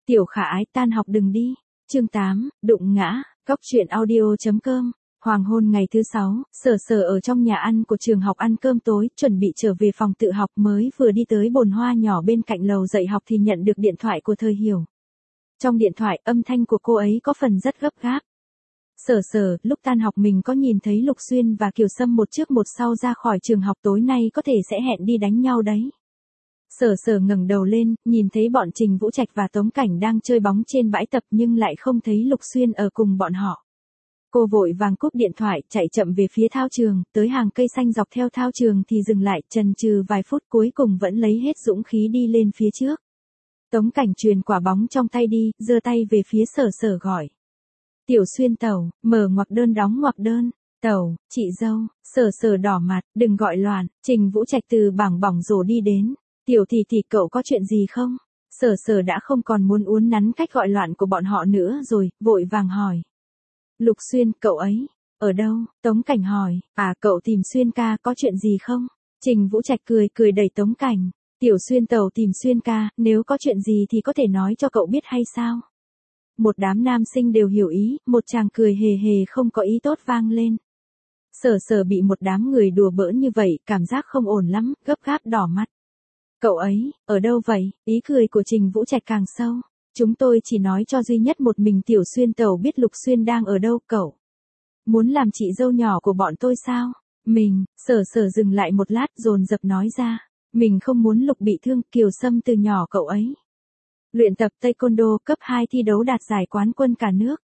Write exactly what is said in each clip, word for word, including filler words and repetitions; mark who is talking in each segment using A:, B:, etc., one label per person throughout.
A: Tiểu Khả Ái tan học đừng đi. Chương tám, đụng ngã, góc chuyện audio.com. Hoàng hôn ngày thứ sáu, Sở Sở ở trong nhà ăn của trường học ăn cơm tối, chuẩn bị trở về phòng tự học, mới vừa đi tới bồn hoa nhỏ bên cạnh lầu dạy học thì nhận được điện thoại của Thời Hiểu. Trong điện thoại, âm thanh của cô ấy có phần rất gấp gáp. Sở Sở, lúc tan học mình có nhìn thấy Lục Xuyên và Kiều Sâm một trước một sau ra khỏi trường học, tối nay có thể sẽ hẹn đi đánh nhau đấy. Sở Sở ngẩng đầu lên, nhìn thấy bọn Trình Vũ Trạch và Tống Cảnh đang chơi bóng trên bãi tập nhưng lại không thấy Lục Xuyên ở cùng bọn họ. Cô vội vàng cúp điện thoại, chạy chậm về phía thao trường, tới hàng cây xanh dọc theo thao trường thì dừng lại, chần chừ vài phút cuối cùng vẫn lấy hết dũng khí đi lên phía trước. Tống Cảnh truyền quả bóng trong tay đi, giơ tay về phía Sở Sở gọi. Tiểu Xuyên tẩu, mở ngoặc đơn đóng ngoặc đơn. Tẩu, chị dâu. Sở Sở đỏ mặt, đừng gọi loạn. Trình Vũ Trạch từ bảng bỏng rổ đi đến. Tiểu tỷ tỷ cậu có chuyện gì không? Sở Sở đã không còn muốn uốn nắn cách gọi loạn của bọn họ nữa rồi, vội vàng hỏi. Lục Xuyên, cậu ấy, ở đâu? Tống Cảnh hỏi, à cậu tìm Xuyên ca có chuyện gì không? Trình Vũ Trạch cười cười đẩy Tống Cảnh. Tiểu Xuyên tẩu tìm Xuyên ca, nếu có chuyện gì thì có thể nói cho cậu biết hay sao? Một đám nam sinh đều hiểu ý, một chàng cười hề hề không có ý tốt vang lên. Sở Sở bị một đám người đùa bỡn như vậy, cảm giác không ổn lắm, gấp gáp đỏ mắt. Cậu ấy, ở đâu vậy? Ý cười của Trình Vũ Trạch càng sâu. Chúng tôi chỉ nói cho duy nhất một mình Tiểu Xuyên tẩu biết Lục Xuyên đang ở đâu. Cậu muốn làm chị dâu nhỏ của bọn tôi sao? Mình, Sở Sở dừng lại một lát dồn dập nói ra. Mình không muốn Lục bị thương. Kiều Sâm từ nhỏ cậu ấy luyện tập taekwondo cấp hai thi đấu đạt giải quán quân cả nước.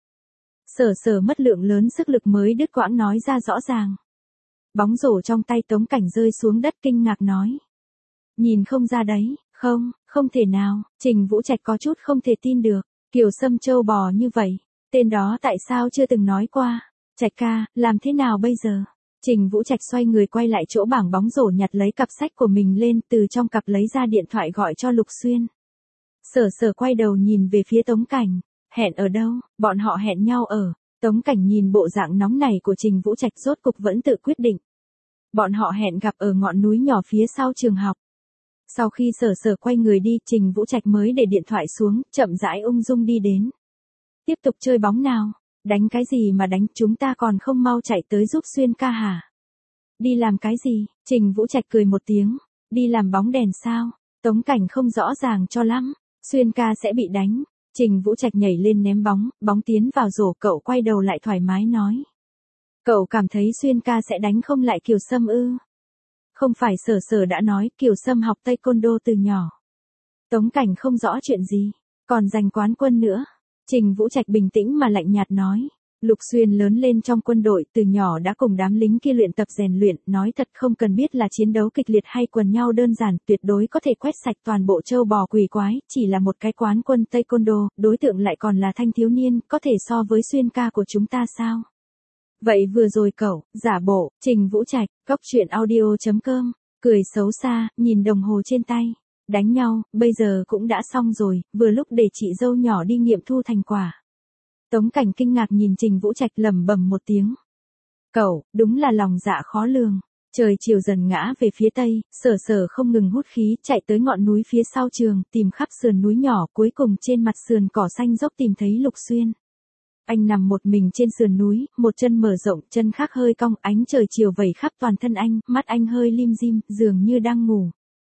A: Sở Sở mất lượng lớn sức lực mới đứt quãng nói ra rõ ràng. Bóng rổ trong tay Tống Cảnh rơi xuống đất kinh ngạc nói. Nhìn không ra đấy, không, không thể nào. Trình Vũ Trạch có chút không thể tin được. Kiều Sâm trâu bò như vậy, tên đó tại sao chưa từng nói qua? Trạch ca, làm thế nào bây giờ? Trình Vũ Trạch xoay người quay lại chỗ bảng bóng rổ, nhặt lấy cặp sách của mình lên, từ trong cặp lấy ra điện thoại gọi cho Lục Xuyên. Sở Sở quay đầu nhìn về phía Tống Cảnh. Hẹn ở đâu? Bọn họ hẹn nhau ở. Tống Cảnh nhìn bộ dạng nóng này của Trình Vũ Trạch rốt cục vẫn tự quyết định. Bọn họ hẹn gặp ở ngọn núi nhỏ phía sau trường học. Sau khi Sở Sở quay người đi, Trình Vũ Trạch mới để điện thoại xuống, chậm rãi ung dung đi đến. Tiếp tục chơi bóng nào? Đánh cái gì mà đánh, chúng ta còn không mau chạy tới giúp Xuyên ca hả? Đi làm cái gì? Trình Vũ Trạch cười một tiếng. Đi làm bóng đèn sao? Tống Cảnh không rõ ràng cho lắm. Xuyên ca sẽ bị đánh. Trình Vũ Trạch nhảy lên ném bóng, bóng tiến vào rổ, cậu quay đầu lại thoải mái nói. Cậu cảm thấy Xuyên ca sẽ đánh không lại Kiều Sâm ư? Không phải Sở Sở đã nói Kiều Sâm học taekwondo từ nhỏ. Tống Cảnh không rõ chuyện gì, còn giành quán quân nữa. Trình Vũ Trạch bình tĩnh mà lạnh nhạt nói. Lục Xuyên lớn lên trong quân đội, từ nhỏ đã cùng đám lính kia luyện tập rèn luyện, nói thật không cần biết là chiến đấu kịch liệt hay quần nhau đơn giản, tuyệt đối có thể quét sạch toàn bộ châu bò quỷ quái, chỉ là một cái quán quân taekwondo, đối tượng lại còn là thanh thiếu niên, có thể so với Xuyên ca của chúng ta sao? Vậy vừa rồi cậu, giả bộ. Trình Vũ Trạch, góc chuyện audio.com, cười xấu xa, nhìn đồng hồ trên tay. Đánh nhau, bây giờ cũng đã xong rồi, vừa lúc để chị dâu nhỏ đi nghiệm thu thành quả. Tống Cảnh kinh ngạc nhìn Trình Vũ Trạch lẩm bẩm một tiếng. Cậu, đúng là lòng dạ khó lường. Trời chiều dần ngã về phía tây, Sở Sở không ngừng hút khí, chạy tới ngọn núi phía sau trường, tìm khắp sườn núi nhỏ, cuối cùng trên mặt sườn cỏ xanh dốc tìm thấy Lục Xuyên. Anh nằm một mình trên sườn núi, một chân mở rộng, chân khác hơi cong, ánh trời chiều vẩy khắp toàn thân anh, mắt anh hơi lim dim, dường như đang ngủ.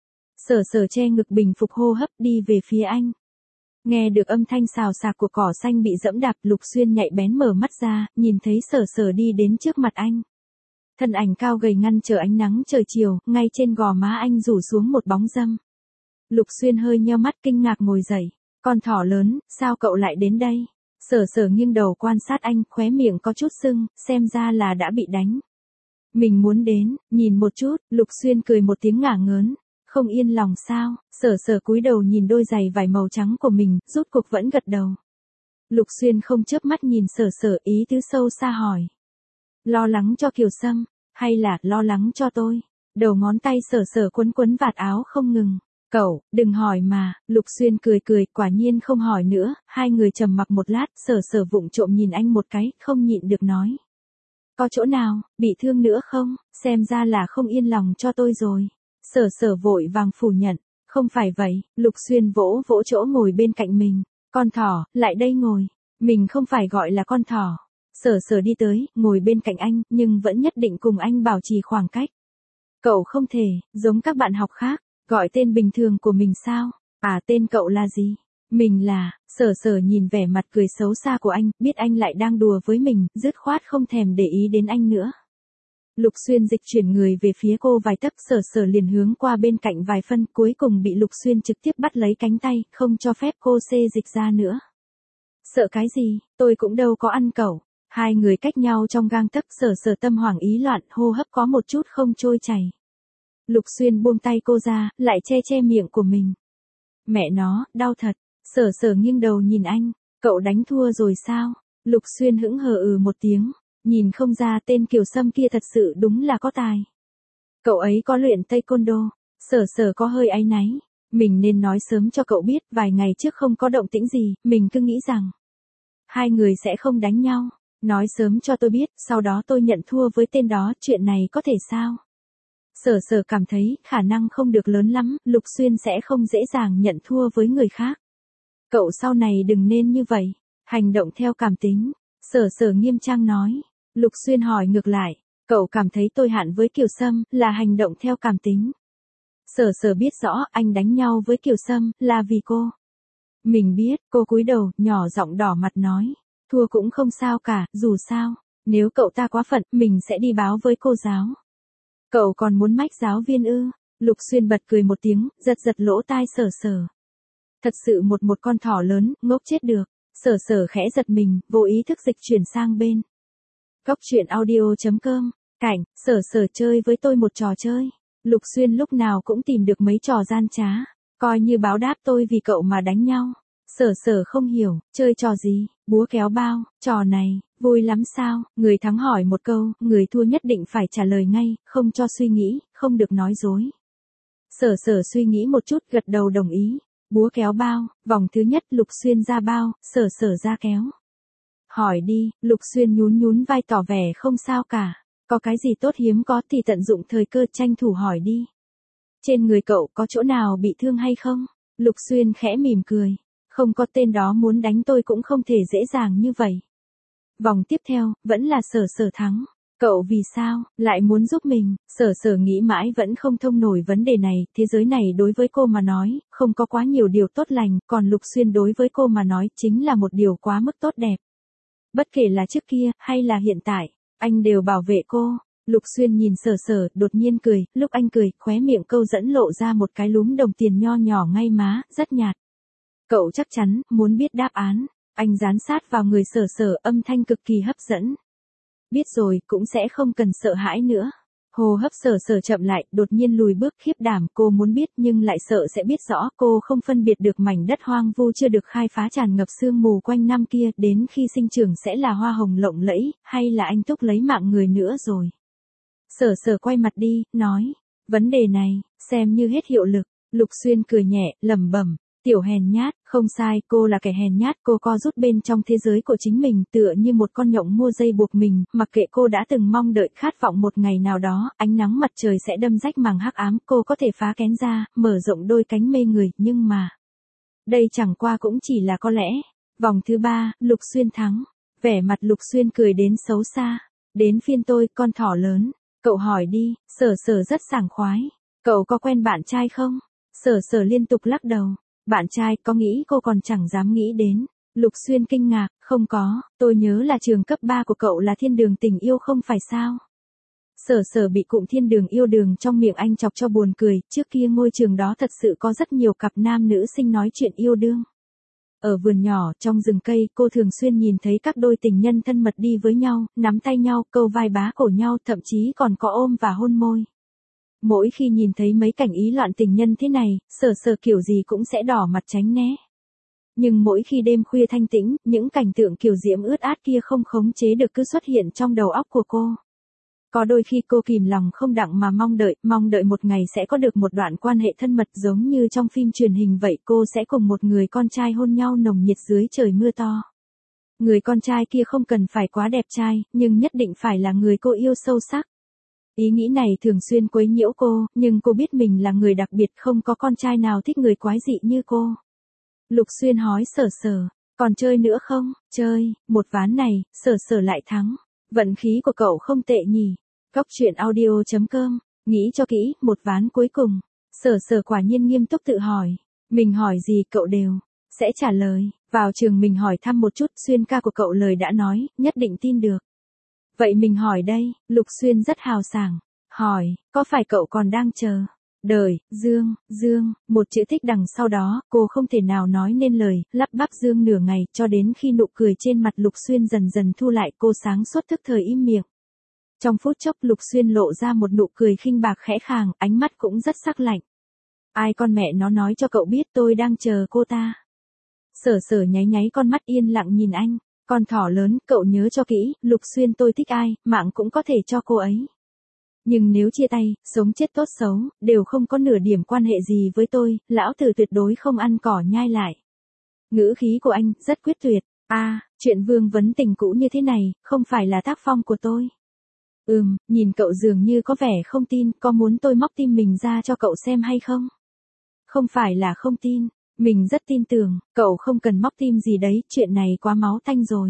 A: Sở Sở che ngực bình phục hô hấp đi về phía anh. Nghe được âm thanh xào xạc của cỏ xanh bị dẫm đạp, Lục Xuyên nhạy bén mở mắt ra, nhìn thấy Sở Sở đi đến trước mặt anh. Thân ảnh cao gầy ngăn trở ánh nắng trời chiều, ngay trên gò má anh rủ xuống một bóng râm. Lục Xuyên hơi nheo mắt kinh ngạc ngồi dậy. Con thỏ lớn, sao cậu lại đến đây? Sở Sở nghiêng đầu quan sát anh, khóe miệng có chút sưng, xem ra là đã bị đánh. Mình muốn đến, nhìn một chút. Lục Xuyên cười một tiếng ngả ngớn. Không yên lòng sao? Sở Sở cúi đầu nhìn đôi giày vải màu trắng của mình, rốt cuộc vẫn gật đầu. Lục Xuyên không chớp mắt nhìn Sở Sở, ý tứ sâu xa hỏi. Lo lắng cho Kiều Sâm, hay là lo lắng cho tôi? Đầu ngón tay Sở Sở quấn quấn vạt áo không ngừng. Cậu, đừng hỏi mà. Lục Xuyên cười cười, quả nhiên không hỏi nữa. Hai người trầm mặc một lát, Sở Sở vụng trộm nhìn anh một cái, không nhịn được nói. Có chỗ nào, bị thương nữa không? Xem ra là không yên lòng cho tôi rồi. Sở Sở vội vàng phủ nhận. Không phải vậy. Lục Xuyên vỗ vỗ chỗ ngồi bên cạnh mình. Con thỏ, lại đây ngồi. Mình không phải gọi là con thỏ. Sở sở đi tới, ngồi bên cạnh anh, nhưng vẫn nhất định cùng anh bảo trì khoảng cách. Cậu không thể, giống các bạn học khác, gọi tên bình thường của mình sao? À, tên cậu là gì? Mình là, sở sở nhìn vẻ mặt cười xấu xa của anh, biết anh lại đang đùa với mình, dứt khoát không thèm để ý đến anh nữa. Lục Xuyên dịch chuyển người về phía cô vài tấc, sở sở liền hướng qua bên cạnh vài phân, cuối cùng bị Lục Xuyên trực tiếp bắt lấy cánh tay, không cho phép cô xê dịch ra nữa. Sợ cái gì, tôi cũng đâu có ăn cậu. Hai người cách nhau trong gang tấc, sở sở tâm hoảng ý loạn, hô hấp có một chút không trôi chảy. Lục Xuyên buông tay cô ra, lại che che miệng của mình. Mẹ nó, đau thật. Sở sở nghiêng đầu nhìn anh, cậu đánh thua rồi sao? Lục Xuyên hững hờ ừ một tiếng, nhìn không ra tên Kiều Sâm kia thật sự đúng là có tài. Cậu ấy có luyện taekwondo. Sở sở có hơi áy náy. Mình nên nói sớm cho cậu biết, vài ngày trước không có động tĩnh gì, mình cứ nghĩ rằng hai người sẽ không đánh nhau. Nói sớm cho tôi biết, sau đó tôi nhận thua với tên đó, chuyện này có thể sao? Sở sở cảm thấy, khả năng không được lớn lắm, Lục Xuyên sẽ không dễ dàng nhận thua với người khác. Cậu sau này đừng nên như vậy, hành động theo cảm tính. Sở sở nghiêm trang nói. Lục Xuyên hỏi ngược lại, cậu cảm thấy tôi hạn với Kiều Sâm, là hành động theo cảm tính. Sở sở biết rõ, anh đánh nhau với Kiều Sâm, là vì cô. Mình biết, cô cúi đầu, nhỏ giọng đỏ mặt nói. Thua cũng không sao cả, dù sao, nếu cậu ta quá phận, mình sẽ đi báo với cô giáo. Cậu còn muốn mách giáo viên ư? Lục Xuyên bật cười một tiếng, giật giật lỗ tai sở sở. Thật sự một một con thỏ lớn, ngốc chết được. Sở sở khẽ giật mình, vô ý thức dịch chuyển sang bên. Góc truyện audio chấm com, cảnh, sở sở chơi với tôi một trò chơi. Lục Xuyên lúc nào cũng tìm được mấy trò gian trá, coi như báo đáp tôi vì cậu mà đánh nhau. Sở sở không hiểu, chơi trò gì, búa kéo bao, trò này, vui lắm sao? Người thắng hỏi một câu, người thua nhất định phải trả lời ngay, không cho suy nghĩ, không được nói dối. Sở sở suy nghĩ một chút, gật đầu đồng ý. Búa kéo bao, vòng thứ nhất Lục Xuyên ra bao, sở sở ra kéo. Hỏi đi, Lục Xuyên nhún nhún vai tỏ vẻ không sao cả. Có cái gì tốt hiếm có thì tận dụng thời cơ, tranh thủ hỏi đi. Trên người cậu có chỗ nào bị thương hay không? Lục Xuyên khẽ mỉm cười. Không có, tên đó muốn đánh tôi cũng không thể dễ dàng như vậy. Vòng tiếp theo, vẫn là sở sở thắng. Cậu vì sao, lại muốn giúp mình? Sở sở nghĩ mãi vẫn không thông nổi vấn đề này, thế giới này đối với cô mà nói, không có quá nhiều điều tốt lành, còn Lục Xuyên đối với cô mà nói, chính là một điều quá mức tốt đẹp. Bất kể là trước kia, hay là hiện tại, anh đều bảo vệ cô. Lục Xuyên nhìn sở sở, đột nhiên cười, lúc anh cười, khóe miệng câu dẫn lộ ra một cái lúm đồng tiền nho nhỏ ngay má, rất nhạt. Cậu chắc chắn, muốn biết đáp án. Anh dán sát vào người sở sở, âm thanh cực kỳ hấp dẫn. Biết rồi, cũng sẽ không cần sợ hãi nữa. Hô hấp sở sở chậm lại, đột nhiên lùi bước, khiếp đảm, cô muốn biết nhưng lại sợ sẽ biết rõ, cô không phân biệt được mảnh đất hoang vu chưa được khai phá tràn ngập sương mù quanh năm kia, đến khi sinh trưởng sẽ là hoa hồng lộng lẫy, hay là anh Túc lấy mạng người nữa rồi. Sở sở quay mặt đi, nói, vấn đề này, xem như hết hiệu lực. Lục Xuyên cười nhẹ, lẩm bẩm. Tiểu hèn nhát, không sai, cô là kẻ hèn nhát, cô co rút bên trong thế giới của chính mình, tựa như một con nhộng mua dây buộc mình, mặc kệ cô đã từng mong đợi khát vọng một ngày nào đó, ánh nắng mặt trời sẽ đâm rách màng hắc ám, cô có thể phá kén ra, mở rộng đôi cánh mê người, nhưng mà, đây chẳng qua cũng chỉ là có lẽ. Vòng thứ ba, Lục Xuyên thắng, vẻ mặt Lục Xuyên cười đến xấu xa, đến phiên tôi, con thỏ lớn, cậu hỏi đi, sở sở rất sảng khoái, cậu có quen bạn trai không? Sở sở liên tục lắc đầu. Bạn trai, có nghĩ cô còn chẳng dám nghĩ đến. Lục Xuyên kinh ngạc, không có, tôi nhớ là trường cấp ba của cậu là thiên đường tình yêu không phải sao? Sở sở bị cụm thiên đường yêu đường trong miệng anh chọc cho buồn cười, trước kia ngôi trường đó thật sự có rất nhiều cặp nam nữ sinh nói chuyện yêu đương. Ở vườn nhỏ, trong rừng cây, cô thường xuyên nhìn thấy các đôi tình nhân thân mật đi với nhau, nắm tay nhau, câu vai bá cổ nhau, thậm chí còn có ôm và hôn môi. Mỗi khi nhìn thấy mấy cảnh ý loạn tình nhân thế này, sở sở kiểu gì cũng sẽ đỏ mặt tránh né. Nhưng mỗi khi đêm khuya thanh tĩnh, những cảnh tượng kiều diễm ướt át kia không khống chế được cứ xuất hiện trong đầu óc của cô. Có đôi khi cô kìm lòng không đặng mà mong đợi, mong đợi một ngày sẽ có được một đoạn quan hệ thân mật giống như trong phim truyền hình vậy, cô sẽ cùng một người con trai hôn nhau nồng nhiệt dưới trời mưa to. Người con trai kia không cần phải quá đẹp trai, nhưng nhất định phải là người cô yêu sâu sắc. Ý nghĩ này thường xuyên quấy nhiễu cô, nhưng cô biết mình là người đặc biệt, không có con trai nào thích người quái dị như cô. Lục Xuyên hỏi Sở Sở, còn chơi nữa không? Chơi, một ván này, Sở Sở lại thắng. Vận khí của cậu không tệ nhỉ. Cóc truyện audio chấm com, nghĩ cho kỹ, một ván cuối cùng. Sở Sở quả nhiên nghiêm túc tự hỏi. Mình hỏi gì cậu đều sẽ trả lời. Vào trường mình hỏi thăm một chút, Xuyên ca của cậu lời đã nói, nhất định tin được. Vậy mình hỏi đây, Lục Xuyên rất hào sảng. Hỏi, có phải cậu còn đang chờ? Đời, Dương, Dương, một chữ thích đằng sau đó, cô không thể nào nói nên lời, lắp bắp Dương nửa ngày, cho đến khi nụ cười trên mặt Lục Xuyên dần dần thu lại, cô sáng suốt thức thời im miệng. Trong phút chốc Lục Xuyên lộ ra một nụ cười khinh bạc khẽ khàng, ánh mắt cũng rất sắc lạnh. Ai con mẹ nó nói cho cậu biết tôi đang chờ cô ta? Sở Sở nháy nháy con mắt yên lặng nhìn anh. Con thỏ lớn, cậu nhớ cho kỹ, Lục Xuyên tôi thích ai, mạng cũng có thể cho cô ấy. Nhưng nếu chia tay, sống chết tốt xấu, đều không có nửa điểm quan hệ gì với tôi, lão tử tuyệt đối không ăn cỏ nhai lại. Ngữ khí của anh, rất quyết tuyệt. A, à, chuyện vương vấn tình cũ như thế này, không phải là tác phong của tôi. Ừm, nhìn cậu dường như có vẻ không tin, có muốn tôi móc tim mình ra cho cậu xem hay không? Không phải là không tin. Mình rất tin tưởng, cậu không cần móc tim gì đấy, chuyện này quá máu tanh rồi.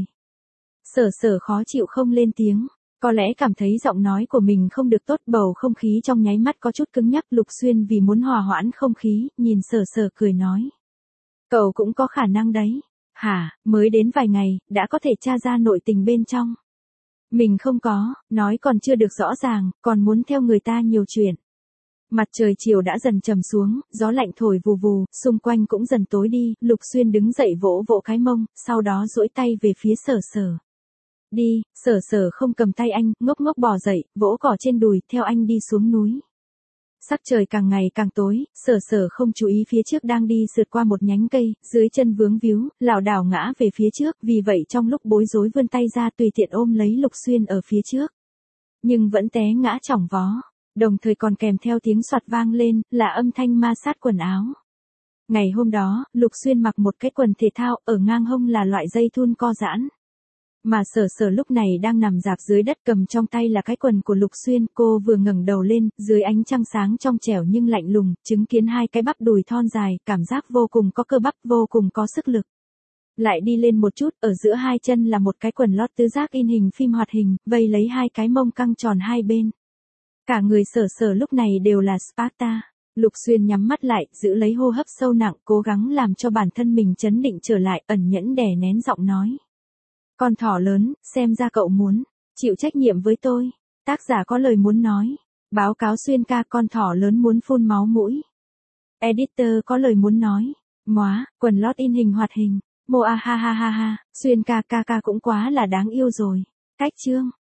A: Sở Sở khó chịu không lên tiếng, có lẽ cảm thấy giọng nói của mình không được tốt, bầu không khí trong nháy mắt có chút cứng nhắc. Lục Xuyên vì muốn hòa hoãn không khí, nhìn Sở Sở cười nói. Cậu cũng có khả năng đấy. Hả, mới đến vài ngày, đã có thể tra ra nội tình bên trong. Mình không có, nói còn chưa được rõ ràng, còn muốn theo người ta nhiều chuyện. Mặt trời chiều đã dần trầm xuống, gió lạnh thổi vù vù, xung quanh cũng dần tối đi, Lục Xuyên đứng dậy vỗ vỗ cái mông, sau đó duỗi tay về phía Sở Sở. Đi, Sở Sở không cầm tay anh, ngốc ngốc bò dậy, vỗ cỏ trên đùi, theo anh đi xuống núi. Sắc trời càng ngày càng tối, Sở Sở không chú ý phía trước đang đi sượt qua một nhánh cây, dưới chân vướng víu, lảo đảo ngã về phía trước, vì vậy trong lúc bối rối vươn tay ra tùy tiện ôm lấy Lục Xuyên ở phía trước. Nhưng vẫn té ngã chỏng vó. Đồng thời còn kèm theo tiếng xoạt vang lên, là âm thanh ma sát quần áo. Ngày hôm đó, Lục Xuyên mặc một cái quần thể thao, ở ngang hông là loại dây thun co giãn. Mà Sở Sở lúc này đang nằm rạp dưới đất, cầm trong tay là cái quần của Lục Xuyên, cô vừa ngẩng đầu lên, dưới ánh trăng sáng trong trẻo nhưng lạnh lùng, chứng kiến hai cái bắp đùi thon dài, cảm giác vô cùng có cơ bắp, vô cùng có sức lực. Lại đi lên một chút, ở giữa hai chân là một cái quần lót tứ giác in hình phim hoạt hình, vây lấy hai cái mông căng tròn hai bên. Cả người Sở Sở lúc này đều là Sparta. Lục Xuyên nhắm mắt lại, giữ lấy hô hấp sâu nặng, cố gắng làm cho bản thân mình trấn định trở lại, ẩn nhẫn đè nén giọng nói. Con thỏ lớn, xem ra cậu muốn chịu trách nhiệm với tôi. Tác giả có lời muốn nói. Báo cáo Xuyên ca, con thỏ lớn muốn phun máu mũi. Editor có lời muốn nói. Móa, quần lót in hình hoạt hình. Mô a ha ha ha ha, Xuyên ca ca ca cũng quá là đáng yêu rồi. Cách chương.